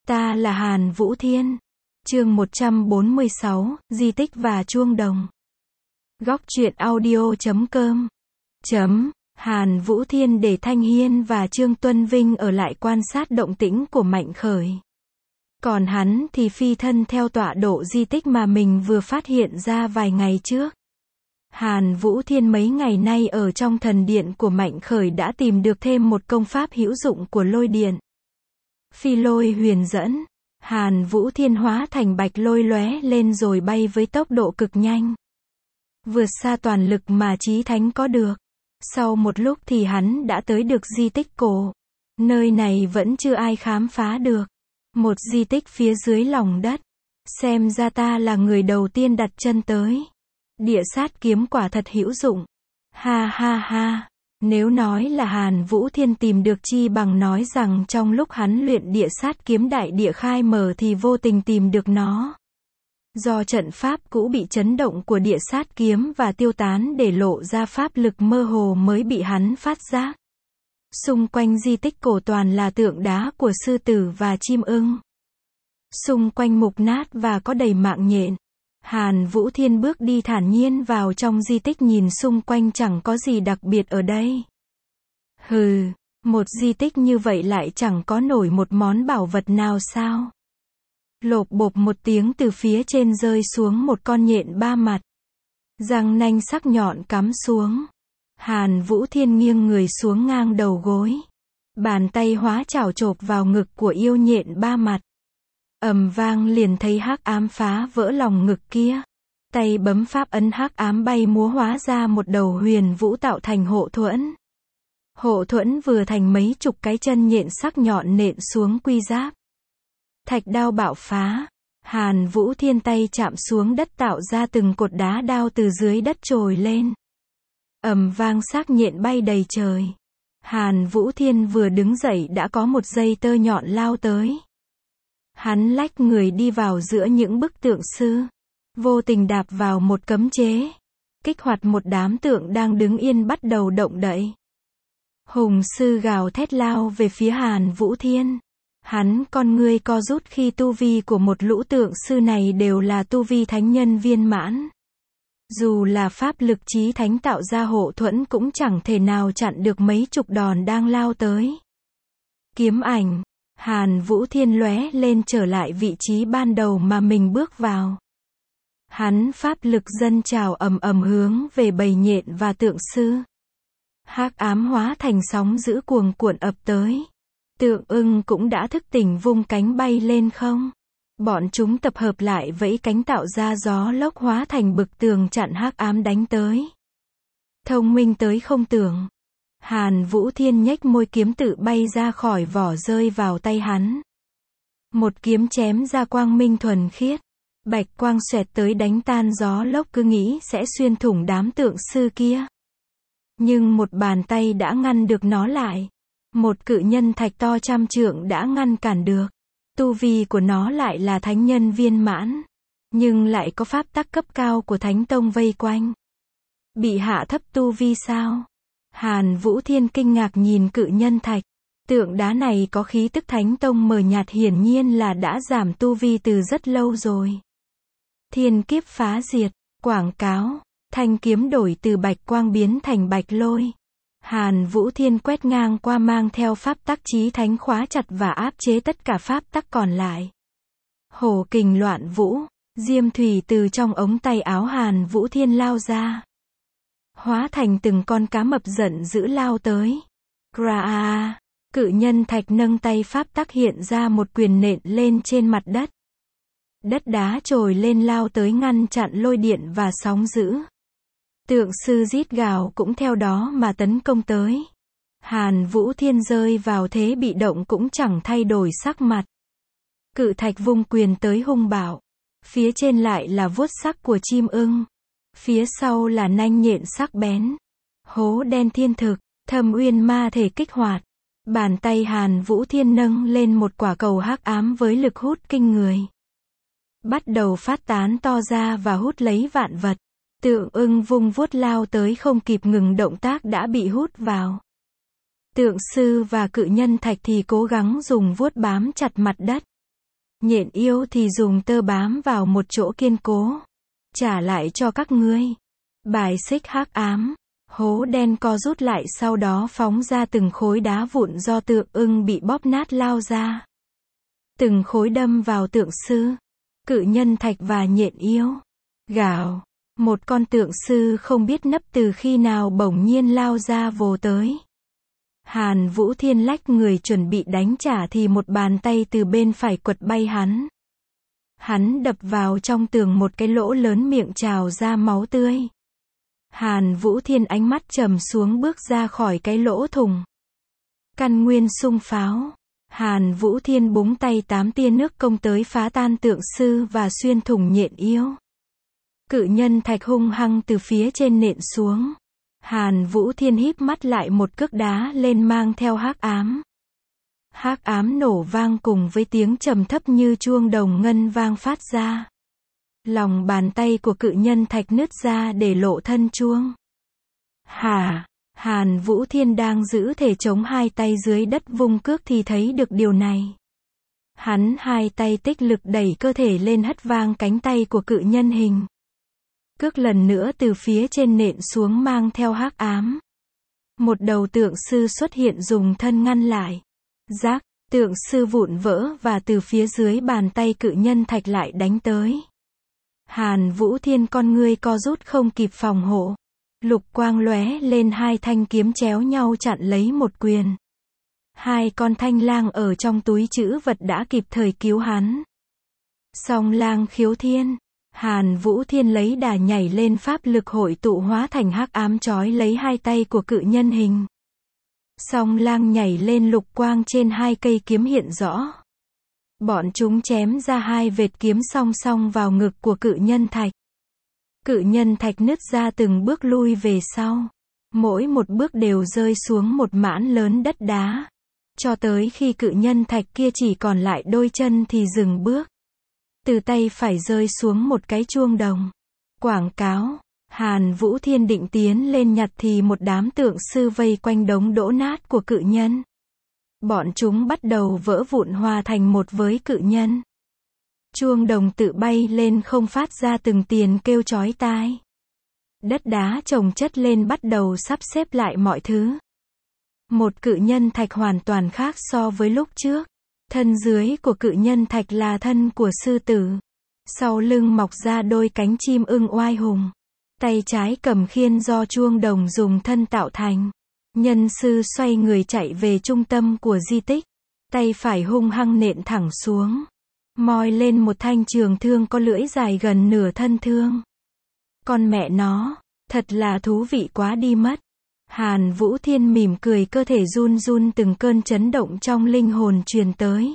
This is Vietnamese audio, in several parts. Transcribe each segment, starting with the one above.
Ta là Hàn Vũ Thiên. Chương 146, Di tích và chuông đồng. Góc truyện audio.com. Hàn Vũ Thiên để Thanh Hiên và Trương Tuân Vinh ở lại quan sát động tĩnh của Mạnh Khởi. Còn hắn thì phi thân theo tọa độ di tích mà mình vừa phát hiện ra vài ngày trước. Hàn Vũ Thiên mấy ngày nay ở trong thần điện của Mạnh Khởi đã tìm được thêm một công pháp hữu dụng của lôi điện. Phi lôi huyền dẫn. Hàn Vũ Thiên hóa thành bạch lôi lóe lên rồi bay với tốc độ cực nhanh. Vượt xa toàn lực mà chí thánh có được. Sau một lúc thì hắn đã tới được di tích cổ. Nơi này vẫn chưa ai khám phá được. Một di tích phía dưới lòng đất. Xem ra ta là người đầu tiên đặt chân tới. Địa sát kiếm quả thật hữu dụng. Ha ha ha. Nếu nói là Hàn Vũ Thiên tìm được chi bằng nói rằng trong lúc hắn luyện địa sát kiếm đại địa khai mở thì vô tình tìm được nó. Do trận pháp cũ bị chấn động của địa sát kiếm và tiêu tán để lộ ra pháp lực mơ hồ mới bị hắn phát giác. Xung quanh di tích cổ toàn là tượng đá của sư tử và chim ưng. Xung quanh mục nát và có đầy mạng nhện. Hàn Vũ Thiên bước đi thản nhiên vào trong di tích nhìn xung quanh chẳng có gì đặc biệt ở đây. Hừ, một di tích như vậy lại chẳng có nổi một món bảo vật nào sao? Lộp bộp một tiếng từ phía trên rơi xuống một con nhện ba mặt. Răng nanh sắc nhọn cắm xuống. Hàn Vũ Thiên nghiêng người xuống ngang đầu gối. Bàn tay hóa chảo chộp vào ngực của yêu nhện ba mặt. Ầm vang liền thấy hắc ám phá vỡ lòng ngực kia. Tay bấm pháp ấn hắc ám bay múa hóa ra một đầu huyền vũ tạo thành hộ thuẫn. Hộ thuẫn vừa thành mấy chục cái chân nhện sắc nhọn nện xuống quy giáp. Thạch đao bạo phá. Hàn Vũ Thiên tay chạm xuống đất tạo ra từng cột đá đao từ dưới đất trồi lên. Ầm vang xác nhện bay đầy trời. Hàn Vũ Thiên vừa đứng dậy đã có một dây tơ nhọn lao tới. Hắn lách người đi vào giữa những bức tượng sư. Vô tình đạp vào một cấm chế. Kích hoạt một đám tượng đang đứng yên bắt đầu động đậy. Hùng sư gào thét lao về phía Hàn Vũ Thiên. Hắn con ngươi co rút khi tu vi của một lũ tượng sư này đều là tu vi thánh nhân viên mãn. Dù là pháp lực chí thánh tạo ra hộ thuẫn cũng chẳng thể nào chặn được mấy chục đòn đang lao tới. Kiếm ảnh. Hàn Vũ Thiên lóe lên trở lại vị trí ban đầu mà mình bước vào. Hắn pháp lực dâng trào ầm ầm hướng về bầy nhện và tượng sư. Hắc ám hóa thành sóng dữ cuồn cuộn ập tới. Tượng ưng cũng đã thức tỉnh vung cánh bay lên không. Bọn chúng tập hợp lại vẫy cánh tạo ra gió lốc hóa thành bức tường chặn hắc ám đánh tới. Thông minh tới không tưởng. Hàn Vũ Thiên nhếch môi kiếm tự bay ra khỏi vỏ rơi vào tay hắn. Một kiếm chém ra quang minh thuần khiết. Bạch quang xoẹt tới đánh tan gió lốc cứ nghĩ sẽ xuyên thủng đám tượng sư kia. Nhưng một bàn tay đã ngăn được nó lại. Một cự nhân thạch to trăm trượng đã ngăn cản được. Tu vi của nó lại là thánh nhân viên mãn. Nhưng lại có pháp tắc cấp cao của thánh tông vây quanh. Bị hạ thấp tu vi sao? Hàn Vũ Thiên kinh ngạc nhìn cự nhân thạch. Tượng đá này có khí tức thánh tông mờ nhạt hiển nhiên là đã giảm tu vi từ rất lâu rồi. Thiên kiếp phá diệt. Quảng cáo. Thanh kiếm đổi từ bạch quang biến thành bạch lôi. Hàn Vũ Thiên quét ngang qua mang theo pháp tắc chí thánh khóa chặt và áp chế tất cả pháp tắc còn lại. Hổ kình loạn vũ. Diêm thủy từ trong ống tay áo Hàn Vũ Thiên lao ra. Hóa thành từng con cá mập giận dữ lao tới. Kraa. Cự nhân thạch nâng tay pháp tắc hiện ra một quyền nện lên trên mặt đất. Đất đá trồi lên lao tới ngăn chặn lôi điện và sóng dữ. Tượng sư rít gào cũng theo đó mà tấn công tới. Hàn Vũ Thiên rơi vào thế bị động cũng chẳng thay đổi sắc mặt. Cự thạch vung quyền tới hung bạo. Phía trên lại là vuốt sắc của chim ưng. Phía sau là nanh nhện sắc bén. Hố đen thiên thực, thâm uyên ma thể kích hoạt. Bàn tay Hàn Vũ Thiên nâng lên một quả cầu hắc ám với lực hút kinh người. Bắt đầu phát tán to ra và hút lấy vạn vật. Tượng ưng vung vuốt lao tới không kịp ngừng động tác đã bị hút vào. Tượng sư và cự nhân thạch thì cố gắng dùng vuốt bám chặt mặt đất. Nhện yêu thì dùng tơ bám vào một chỗ kiên cố. Trả lại cho các ngươi. Bài xích hắc ám. Hố đen co rút lại sau đó phóng ra từng khối đá vụn do tượng ưng bị bóp nát lao ra. Từng khối đâm vào tượng sư, cự nhân thạch và nhện yêu. Gào. Một con tượng sư không biết nấp từ khi nào bỗng nhiên lao ra vồ tới. Hàn Vũ Thiên lách người chuẩn bị đánh trả thì một bàn tay từ bên phải quật bay hắn. Hắn đập vào trong tường một cái lỗ lớn, miệng trào ra máu tươi. Hàn Vũ Thiên ánh mắt trầm xuống, bước ra khỏi cái lỗ thủng. Căn nguyên xung pháo. Hàn Vũ Thiên búng tay, 8 tia nước công tới phá tan tượng sư và xuyên thủng nhện yêu. Cự nhân thạch hung hăng từ phía trên nện xuống. Hàn Vũ Thiên híp mắt lại, một cước đá lên mang theo hắc ám. Hắc ám nổ vang cùng với tiếng trầm thấp như chuông đồng ngân vang phát ra. Lòng bàn tay của cự nhân thạch nứt ra để lộ thân chuông. Hàn Vũ Thiên đang giữ thể chống hai tay dưới đất vung cước thì thấy được điều này. Hắn hai tay tích lực đẩy cơ thể lên, hất vang cánh tay của cự nhân hình. Cước lần nữa từ phía trên nện xuống mang theo hắc ám. Một đầu tượng sư xuất hiện dùng thân ngăn lại. Rác, tượng sư vụn vỡ và từ phía dưới bàn tay cự nhân thạch lại đánh tới. Hàn Vũ Thiên con ngươi co rút không kịp phòng hộ. Lục quang lóe lên, hai thanh kiếm chéo nhau chặn lấy một quyền. Hai con thanh lang ở trong túi trữ vật đã kịp thời cứu hắn. Song lang khiếu thiên. Hàn Vũ Thiên lấy đà nhảy lên, pháp lực hội tụ hóa thành hắc ám trói lấy hai tay của cự nhân hình. Song lang nhảy lên, lục quang trên hai cây kiếm hiện rõ. Bọn chúng chém ra hai vệt kiếm song song vào ngực của cự nhân thạch. Cự nhân thạch nứt ra, từng bước lui về sau. Mỗi một bước đều rơi xuống một mãn lớn đất đá. Cho tới khi cự nhân thạch kia chỉ còn lại đôi chân thì dừng bước. Từ tay phải rơi xuống một cái chuông đồng. Quảng cáo. Hàn Vũ Thiên định tiến lên nhặt thì một đám tượng sư vây quanh đống đổ nát của cự nhân. Bọn chúng bắt đầu vỡ vụn hòa thành một với cự nhân. Chuông đồng tự bay lên không, phát ra từng tiếng kêu chói tai. Đất đá chồng chất lên bắt đầu sắp xếp lại mọi thứ. Một cự nhân thạch hoàn toàn khác so với lúc trước. Thân dưới của cự nhân thạch là thân của sư tử. Sau lưng mọc ra đôi cánh chim ưng oai hùng. Tay trái cầm khiên do chuông đồng dùng thân tạo thành. Nhân sư xoay người chạy về trung tâm của di tích. Tay phải hung hăng nện thẳng xuống. Moi lên một thanh trường thương có lưỡi dài gần nửa thân thương. Con mẹ nó, thật là thú vị quá đi mất. Hàn Vũ Thiên mỉm cười, cơ thể run run, từng cơn chấn động trong linh hồn truyền tới.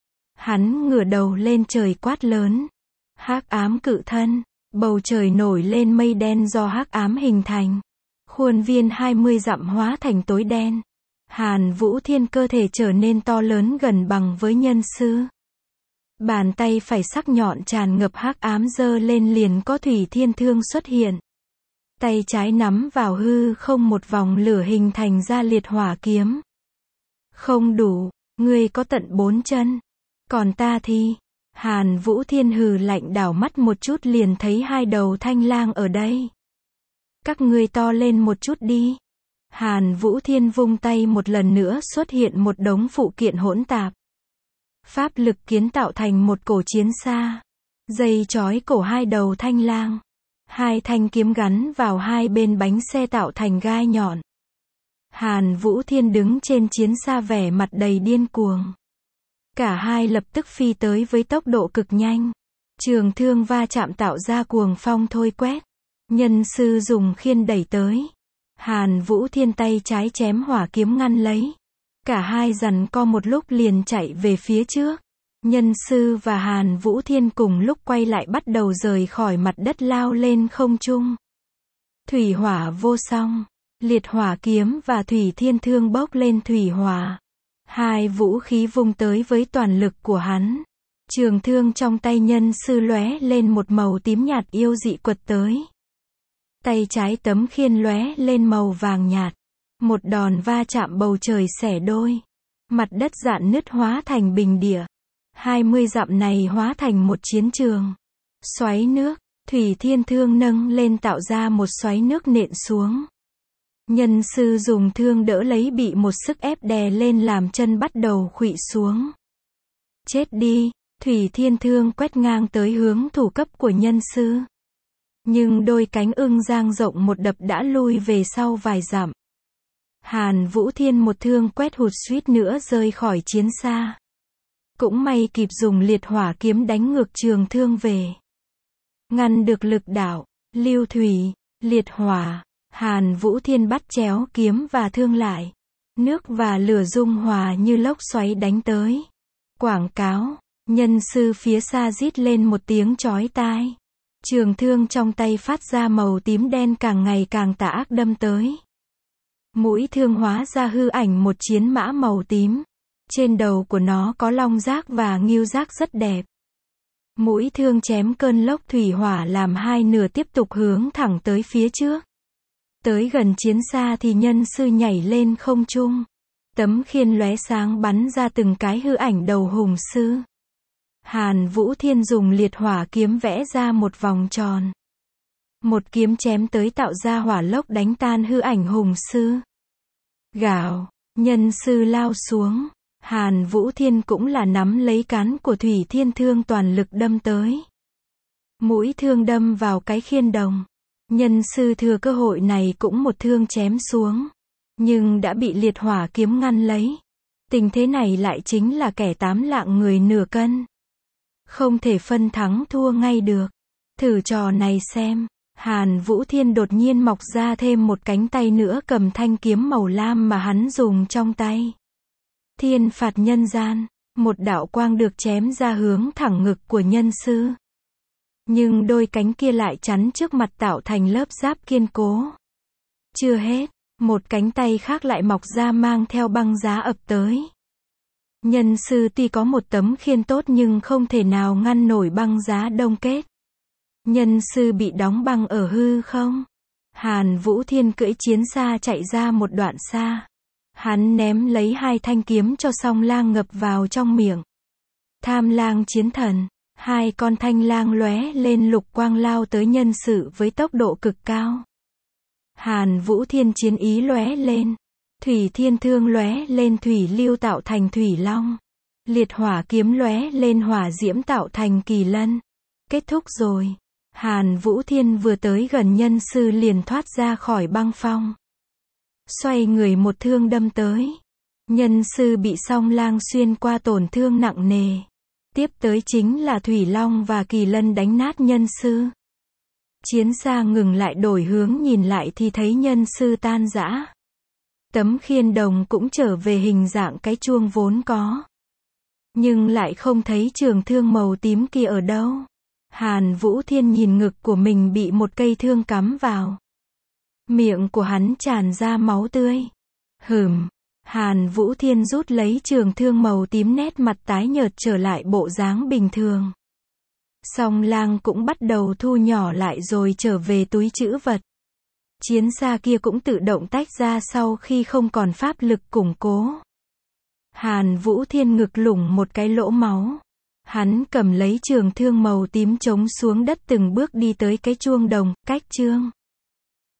Hắn ngửa đầu lên trời quát lớn. Hắc ám cự thân. Bầu trời nổi lên mây đen do hắc ám hình thành. Khuôn viên 20 dặm hóa thành tối đen. Hàn Vũ Thiên cơ thể trở nên to lớn gần bằng với nhân sư. Bàn tay phải sắc nhọn tràn ngập hắc ám giơ lên, liền có thủy thiên thương xuất hiện. Tay trái nắm vào hư không, một vòng lửa hình thành ra liệt hỏa kiếm. Không đủ, ngươi có tận 4 chân. Còn ta thì... Hàn Vũ Thiên hừ lạnh, đảo mắt một chút liền thấy hai đầu thanh lang ở đây. Các ngươi to lên một chút đi. Hàn Vũ Thiên vung tay, một lần nữa xuất hiện một đống phụ kiện hỗn tạp. Pháp lực kiến tạo thành một cổ chiến xa. Dây trói cổ hai đầu thanh lang. Hai thanh kiếm gắn vào hai bên bánh xe tạo thành gai nhọn. Hàn Vũ Thiên đứng trên chiến xa, vẻ mặt đầy điên cuồng. Cả hai lập tức phi tới với tốc độ cực nhanh. Trường thương va chạm tạo ra cuồng phong thôi quét. Nhân sư dùng khiên đẩy tới. Hàn Vũ Thiên tay trái chém hỏa kiếm ngăn lấy. Cả hai giằng co một lúc liền chạy về phía trước. Nhân sư và Hàn Vũ Thiên cùng lúc quay lại, bắt đầu rời khỏi mặt đất lao lên không trung. Thủy hỏa vô song. Liệt hỏa kiếm và thủy thiên thương bốc lên thủy hỏa. Hai vũ khí vung tới với toàn lực của hắn. Trường thương trong tay nhân sư lóe lên một màu tím nhạt yêu dị quật tới. Tay trái tấm khiên lóe lên màu vàng nhạt. Một đòn va chạm, bầu trời xẻ đôi. Mặt đất rạn nứt hóa thành bình địa. 20 dặm này hóa thành một chiến trường. Xoáy nước, Thủy Thiên Thương nâng lên tạo ra một xoáy nước nện xuống. Nhân sư dùng thương đỡ lấy bị một sức ép đè lên làm chân bắt đầu khuỵu xuống. Chết đi, Thủy Thiên Thương quét ngang tới hướng thủ cấp của nhân sư. Nhưng đôi cánh ưng dang rộng một đập đã lui về sau vài dặm. Hàn Vũ Thiên một thương quét hụt suýt nữa rơi khỏi chiến xa. Cũng may kịp dùng liệt hỏa kiếm đánh ngược trường thương về. Ngăn được lực đạo, lưu thủy, liệt hỏa, Hàn Vũ Thiên bắt chéo kiếm và thương lại. Nước và lửa dung hòa như lốc xoáy đánh tới. Quảng cáo, nhân sư phía xa rít lên một tiếng chói tai. Trường thương trong tay phát ra màu tím đen càng ngày càng tà ác đâm tới. Mũi thương hóa ra hư ảnh một chiến mã màu tím. Trên đầu của nó có long giác và ngưu giác rất đẹp. Mũi thương chém cơn lốc thủy hỏa làm hai nửa tiếp tục hướng thẳng tới phía trước. Tới gần chiến xa thì nhân sư nhảy lên không trung. Tấm khiên lóe sáng bắn ra từng cái hư ảnh đầu hùng sư. Hàn Vũ Thiên dùng liệt hỏa kiếm vẽ ra một vòng tròn. Một kiếm chém tới tạo ra hỏa lốc đánh tan hư ảnh hùng sư. Gào, nhân sư lao xuống. Hàn Vũ Thiên cũng là nắm lấy cán của Thủy Thiên Thương toàn lực đâm tới. Mũi thương đâm vào cái khiên đồng. Nhân sư thừa cơ hội này cũng một thương chém xuống. Nhưng đã bị liệt hỏa kiếm ngăn lấy. Tình thế này lại chính là kẻ 8 lạng người nửa cân. Không thể phân thắng thua ngay được. Thử trò này xem. Hàn Vũ Thiên đột nhiên mọc ra thêm một cánh tay nữa cầm thanh kiếm màu lam mà hắn dùng trong tay. Thiên phạt nhân gian, một đạo quang được chém ra hướng thẳng ngực của nhân sư. Nhưng đôi cánh kia lại chắn trước mặt tạo thành lớp giáp kiên cố. Chưa hết, một cánh tay khác lại mọc ra mang theo băng giá ập tới. Nhân sư tuy có một tấm khiên tốt nhưng không thể nào ngăn nổi băng giá đông kết. Nhân sư bị đóng băng ở hư không. Hàn Vũ Thiên cưỡi chiến xa chạy ra một đoạn xa. Hắn ném lấy hai thanh kiếm cho Song Lang ngập vào trong miệng. Tham Lang chiến thần, hai con thanh lang lóe lên lục quang lao tới nhân sự với tốc độ cực cao. Hàn Vũ Thiên chiến ý lóe lên. Thủy Thiên Thương lóe lên thủy lưu tạo thành thủy long. Liệt hỏa kiếm lóe lên hỏa diễm tạo thành kỳ lân. Kết thúc rồi. Hàn Vũ Thiên vừa tới gần nhân sư liền thoát ra khỏi băng phong. Xoay người một thương đâm tới. Nhân sư bị Song Lang xuyên qua tổn thương nặng nề. Tiếp tới chính là Thủy Long và Kỳ Lân đánh nát nhân sư. Chiến xa ngừng lại đổi hướng nhìn lại thì thấy nhân sư tan rã. Tấm khiên đồng cũng trở về hình dạng cái chuông vốn có. Nhưng lại không thấy trường thương màu tím kia ở đâu. Hàn Vũ Thiên nhìn ngực của mình bị một cây thương cắm vào. Miệng của hắn tràn ra máu tươi. Hàn Vũ Thiên rút lấy trường thương màu tím nét mặt tái nhợt trở lại bộ dáng bình thường. Song Lang cũng bắt đầu thu nhỏ lại rồi trở về túi trữ vật. Chiến xa kia cũng tự động tách ra sau khi không còn pháp lực củng cố. Hàn Vũ Thiên ngực lủng một cái lỗ máu. Hắn cầm lấy trường thương màu tím chống xuống đất từng bước đi tới cái chuông đồng, cách chương.